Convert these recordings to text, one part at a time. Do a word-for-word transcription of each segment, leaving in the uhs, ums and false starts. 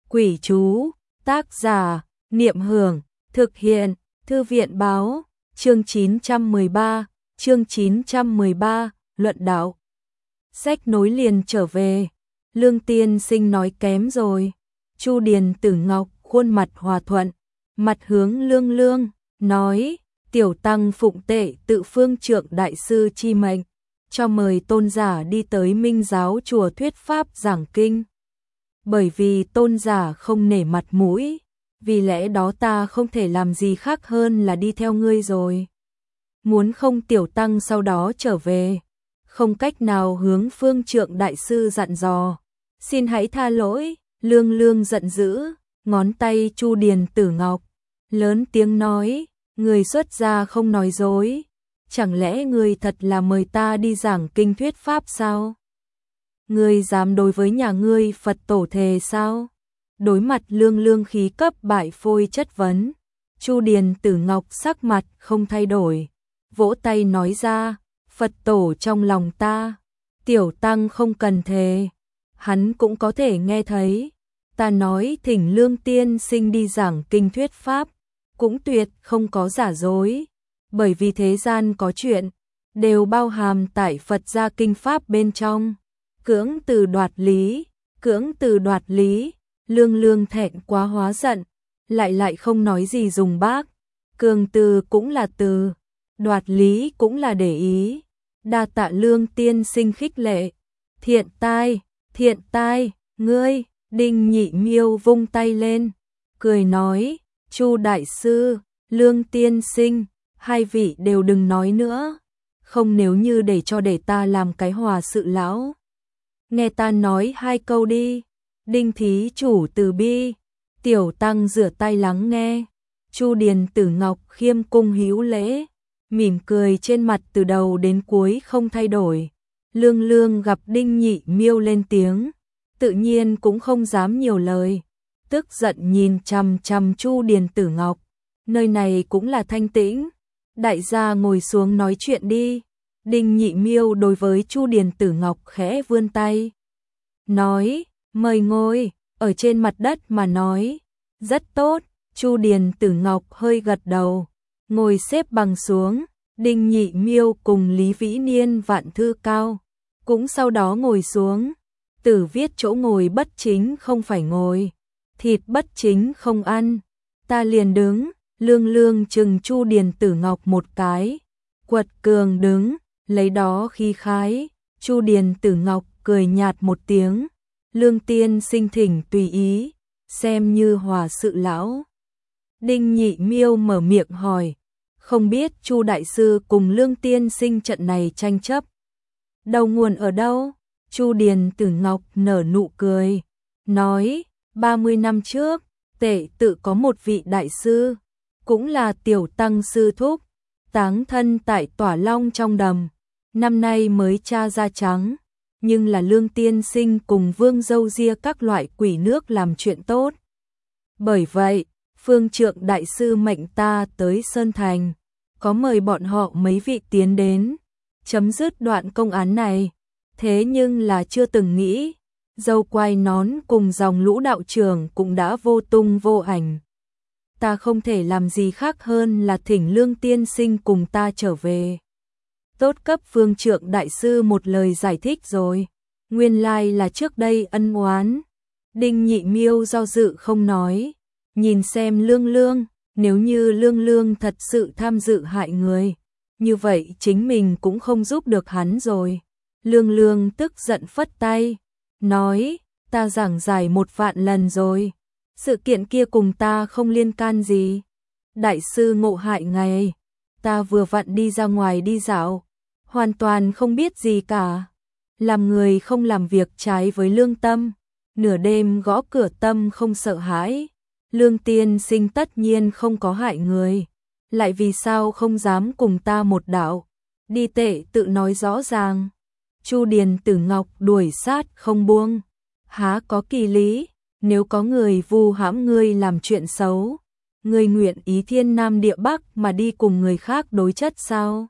Quỷ chú, tác giả, Niệm Hưởng, thực hiện, Thư viện báo, chương chín trăm mười ba, chương chín trăm mười ba, luận đạo. Sách nối liền trở về, Lương tiên sinh nói kém rồi. Chu Điền Tử Ngọc khuôn mặt hòa thuận, mặt hướng Lương Lương, nói, tiểu tăng phụng tệ tự phương trượng đại sư chi mệnh, cho mời tôn giả đi tới Minh giáo chùa thuyết pháp giảng kinh. Bởi vì tôn giả không nể mặt mũi, vì lẽ đó ta không thể làm gì khác hơn là đi theo ngươi rồi. Muốn không tiểu tăng sau đó trở về, không cách nào hướng phương trượng đại sư dặn dò. Xin hãy tha lỗi. Lương Lương giận dữ, ngón tay Chu Điền Tử Ngọc, lớn tiếng nói, người xuất gia không nói dối, chẳng lẽ người thật là mời ta đi giảng kinh thuyết pháp sao? Ngươi dám đối với nhà ngươi Phật tổ thề sao? Đối mặt Lương Lương khí cấp bại phôi chất vấn, Chu Điền Tử Ngọc sắc mặt không thay đổi, vỗ tay nói ra, Phật tổ trong lòng ta, tiểu tăng không cần thề, hắn cũng có thể nghe thấy. Ta nói thỉnh Lương tiên sinh đi giảng kinh thuyết pháp, cũng tuyệt không có giả dối, bởi vì thế gian có chuyện, đều bao hàm tại Phật gia kinh pháp bên trong. Cưỡng từ đoạt lý, cưỡng từ đoạt lý, Lương Lương thẹn quá hóa giận, lại lại không nói gì dùng bác. Cường từ cũng là từ, đoạt lý cũng là để ý. Đa tạ Lương tiên sinh khích lệ. Thiện tai, thiện tai, ngươi. Đinh Nhị Miêu vung tay lên, cười nói, Chu đại sư, Lương tiên sinh, hai vị đều đừng nói nữa, không nếu như để cho để ta làm cái hòa sự lão. Nghe ta nói hai câu đi. Đinh thí chủ từ bi, tiểu tăng rửa tay lắng nghe. Chu Điền Tử Ngọc khiêm cung hữu lễ, mỉm cười trên mặt từ đầu đến cuối không thay đổi. Lương Lương gặp Đinh Nhị Miêu lên tiếng, tự nhiên cũng không dám nhiều lời, tức giận nhìn chằm chằm Chu Điền Tử Ngọc. Nơi này cũng là thanh tĩnh, đại gia ngồi xuống nói chuyện đi. Đinh Nhị Miêu đối với Chu Điền Tử Ngọc khẽ vươn tay, nói, mời ngồi. Ở trên mặt đất mà nói, rất tốt. Chu Điền Tử Ngọc hơi gật đầu, ngồi xếp bằng xuống. Đinh Nhị Miêu cùng Lý Vĩ Niên Vạn Thư Cao cũng sau đó ngồi xuống. Tử viết chỗ ngồi bất chính không phải ngồi, thịt bất chính không ăn, ta liền đứng. Lương Lương chừng Chu Điền Tử Ngọc một cái, quật cường đứng, lấy đó khí khái. Chu Điền Tử Ngọc cười nhạt một tiếng, Lương tiên sinh thỉnh tùy ý, xem như hòa sự lão. Đinh Nhị Miêu mở miệng hỏi, không biết Chu đại sư cùng Lương tiên sinh trận này tranh chấp, đầu nguồn ở đâu? Chu Điền Tử Ngọc nở nụ cười, nói, ba mươi năm trước, tể tự có một vị đại sư, cũng là tiểu tăng sư thúc, táng thân tại Tỏa Long trong đầm, năm nay mới tra ra trắng, nhưng là Lương tiên sinh cùng Vương Dâu Ria các loại quỷ nước làm chuyện tốt. Bởi vậy, phương trượng đại sư mệnh ta tới Sơn Thành, có mời bọn họ mấy vị tiến đến, chấm dứt đoạn công án này. Thế nhưng là chưa từng nghĩ, dâu quai nón cùng dòng lũ đạo trưởng cũng đã vô tung vô ảnh. Ta không thể làm gì khác hơn là thỉnh Lương tiên sinh cùng ta trở về. Tốt cấp phương trượng đại sư một lời giải thích rồi, nguyên lai là trước đây ân oán. Đinh Nhị Miêu do dự không nói, nhìn xem Lương Lương, nếu như Lương Lương thật sự tham dự hại người, như vậy chính mình cũng không giúp được hắn rồi. Lương Lương tức giận phất tay, nói, ta giảng giải một vạn lần rồi, sự kiện kia cùng ta không liên can gì. Đại sư ngộ hại ngày, ta vừa vặn đi ra ngoài đi dạo, hoàn toàn không biết gì cả. Làm người không làm việc trái với lương tâm, nửa đêm gõ cửa tâm không sợ hãi. Lương tiên sinh tất nhiên không có hại người, lại vì sao không dám cùng ta một đạo, đi tệ tự nói rõ ràng. Chu Điền Tử Ngọc đuổi sát không buông, há có kỳ lý, nếu có người vu hãm ngươi làm chuyện xấu, ngươi nguyện ý thiên nam địa bắc mà đi cùng người khác đối chất sao?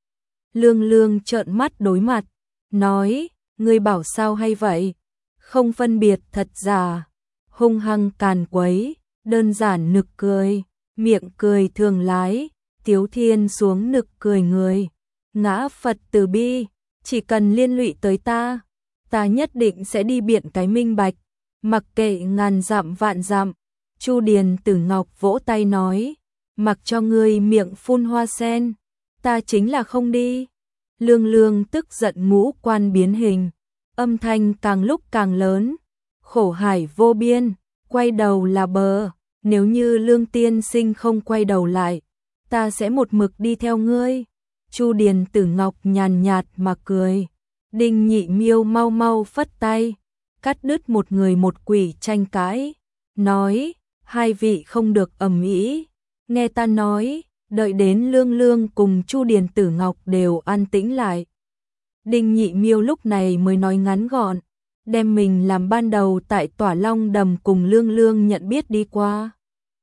Lương Lương trợn mắt đối mặt, nói, ngươi bảo sao hay vậy, không phân biệt thật giả, hung hăng càn quấy, đơn giản nực cười, miệng cười thường lái, Tiếu Thiên xuống nực cười người. Ngã Phật từ bi, chỉ cần liên lụy tới ta, ta nhất định sẽ đi biện cái minh bạch, mặc kệ ngàn dặm vạn dặm. Chu Điền Tử Ngọc vỗ tay nói, mặc cho ngươi miệng phun hoa sen, ta chính là không đi. Lương Lương tức giận ngũ quan biến hình, âm thanh càng lúc càng lớn, khổ hải vô biên, quay đầu là bờ, nếu như Lương tiên sinh không quay đầu lại, ta sẽ một mực đi theo ngươi. Chu Điền Tử Ngọc nhàn nhạt mà cười. Đinh Nhị Miêu mau mau phất tay, cắt đứt một người một quỷ tranh cãi, nói, hai vị không được ầm ĩ, nghe ta nói, đợi đến Lương Lương cùng Chu Điền Tử Ngọc đều an tĩnh lại. Đinh Nhị Miêu lúc này mới nói ngắn gọn, đem mình làm ban đầu tại Tỏa Long Đầm cùng Lương Lương nhận biết đi qua.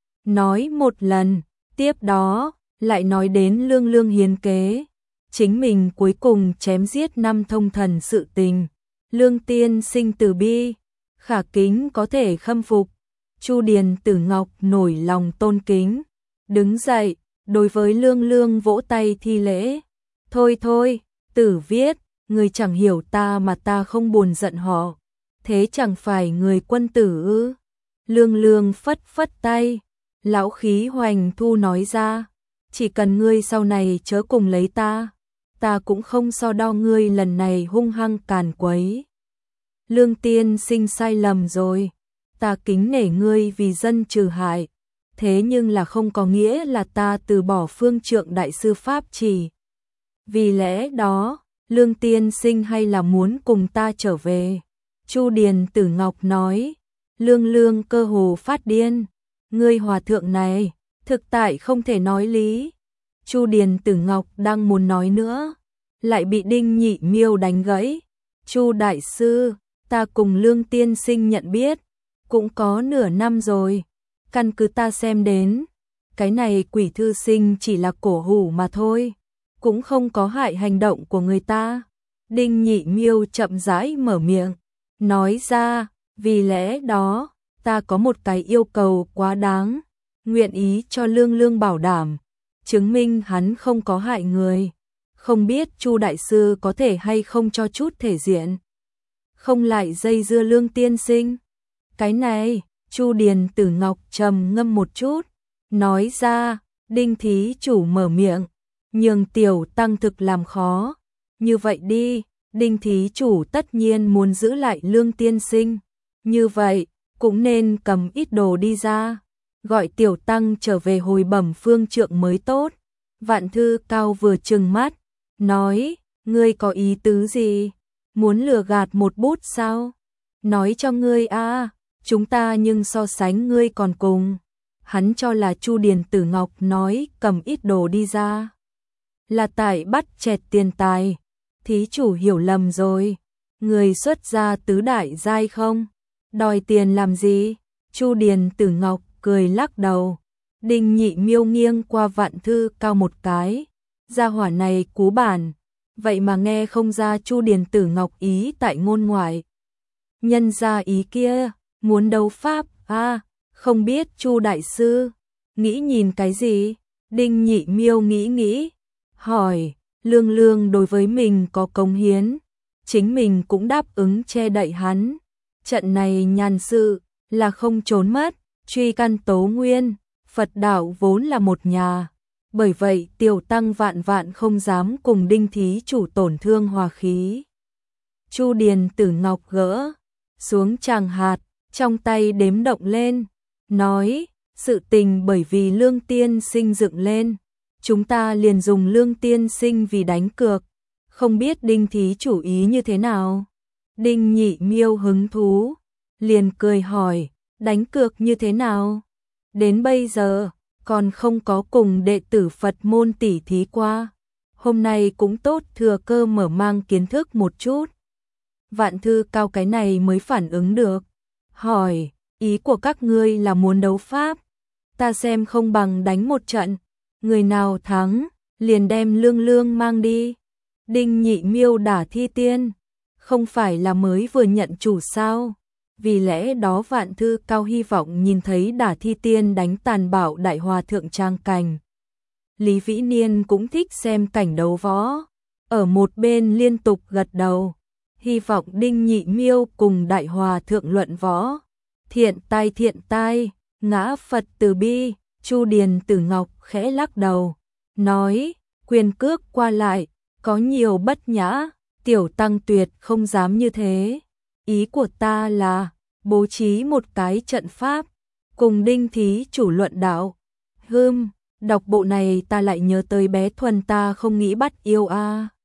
Nói một lần, tiếp đó, lại nói đến Lương Lương hiến kế. Chính mình cuối cùng chém giết năm thông thần sự tình. Lương tiên sinh từ bi, khả kính có thể khâm phục. Chu Điền Tử Ngọc nổi lòng tôn kính, đứng dậy, đối với Lương Lương vỗ tay thi lễ. Thôi thôi, Tử viết, người chẳng hiểu ta mà ta không buồn giận họ, thế chẳng phải người quân tử ư? Lương Lương phất phất tay, lão khí hoành thu nói ra, chỉ cần ngươi sau này chớ cùng lấy ta, ta cũng không so đo ngươi lần này hung hăng càn quấy. Lương tiên sinh sai lầm rồi, ta kính nể ngươi vì dân trừ hại, thế nhưng là không có nghĩa là ta từ bỏ phương trượng đại sư pháp chỉ. Vì lẽ đó, Lương tiên sinh hay là muốn cùng ta trở về? Chu Điền Tử Ngọc nói. Lương Lương cơ hồ phát điên, ngươi hòa thượng này, thực tại không thể nói lý. Chu Điền Tử Ngọc đang muốn nói nữa, lại bị Đinh Nhị Miêu đánh gãy. Chu đại sư, ta cùng Lương tiên sinh nhận biết, cũng có nửa năm rồi, căn cứ ta xem đến, cái này quỷ thư sinh chỉ là cổ hủ mà thôi, cũng không có hại hành động của người ta. Đinh Nhị Miêu chậm rãi mở miệng, nói ra, vì lẽ đó, ta có một cái yêu cầu quá đáng, nguyện ý cho Lương Lương bảo đảm, chứng minh hắn không có hại người. Không biết Chu đại sư có thể hay không cho chút thể diện, không lại dây dưa Lương tiên sinh. Cái này, Chu Điền Tử Ngọc trầm ngâm một chút, nói ra, Đinh thí chủ mở miệng, nhường tiểu tăng thực làm khó. Như vậy đi, Đinh thí chủ tất nhiên muốn giữ lại Lương tiên sinh, như vậy, cũng nên cầm ít đồ đi ra, gọi tiểu tăng trở về hồi bẩm phương trượng mới tốt. Vạn Thư Cao vừa trừng mắt, nói, ngươi có ý tứ gì? Muốn lừa gạt một bút sao? Nói cho ngươi a, chúng ta nhưng so sánh ngươi còn cùng. Hắn cho là Chu Điền Tử Ngọc nói cầm ít đồ đi ra, là tại bắt chẹt tiền tài. Thí chủ hiểu lầm rồi, người xuất gia tứ đại giai không? Đòi tiền làm gì? Chu Điền Tử Ngọc cười lắc đầu. Đinh Nhị Miêu nghiêng qua Vạn Thư Cao một cái, gia hỏa này cú bản, vậy mà nghe không ra Chu Điền Tử Ngọc ý tại ngôn ngoại. Nhân ra ý kia, muốn đấu pháp, a à, không biết Chu đại sư, nghĩ nhìn cái gì? Đinh Nhị Miêu nghĩ nghĩ, hỏi, Lương Lương đối với mình có cống hiến, chính mình cũng đáp ứng che đậy hắn. Trận này nhàn sự, là không trốn mất, truy căn tố nguyên, Phật đạo vốn là một nhà. Bởi vậy tiểu tăng vạn vạn không dám cùng Đinh thí chủ tổn thương hòa khí. Chu Điền Tử Ngọc gỡ xuống tràng hạt, trong tay đếm động lên, nói, sự tình bởi vì Lương tiên sinh dựng lên, chúng ta liền dùng Lương tiên sinh vì đánh cược, không biết Đinh thí chủ ý như thế nào? Đinh Nhị Miêu hứng thú, liền cười hỏi, đánh cược như thế nào? Đến bây giờ, còn không có cùng đệ tử Phật môn tỉ thí qua, hôm nay cũng tốt thừa cơ mở mang kiến thức một chút. Vạn Thư Cao cái này mới phản ứng được, hỏi, ý của các ngươi là muốn đấu pháp, ta xem không bằng đánh một trận, người nào thắng, liền đem Lương Lương mang đi. Đinh Nhị Miêu đả thi tiên, không phải là mới vừa nhận chủ sao, vì lẽ đó Vạn Thư Cao hy vọng nhìn thấy Đả Thi Tiên đánh tàn bạo đại hòa thượng trang cảnh. Lý Vĩ Niên cũng thích xem cảnh đấu võ, ở một bên liên tục gật đầu, hy vọng Đinh Nhị Miêu cùng đại hòa thượng luận võ. Thiện tai thiện tai, ngã Phật từ bi. Chu Điền Tử Ngọc khẽ lắc đầu, nói, quyền cước qua lại, có nhiều bất nhã, tiểu tăng tuyệt không dám như thế. Ý của ta là, bố trí một cái trận pháp, cùng Đinh thí chủ luận đạo. Hừm, đọc bộ này ta lại nhớ tới bé Thuần ta không nghĩ bắt yêu a.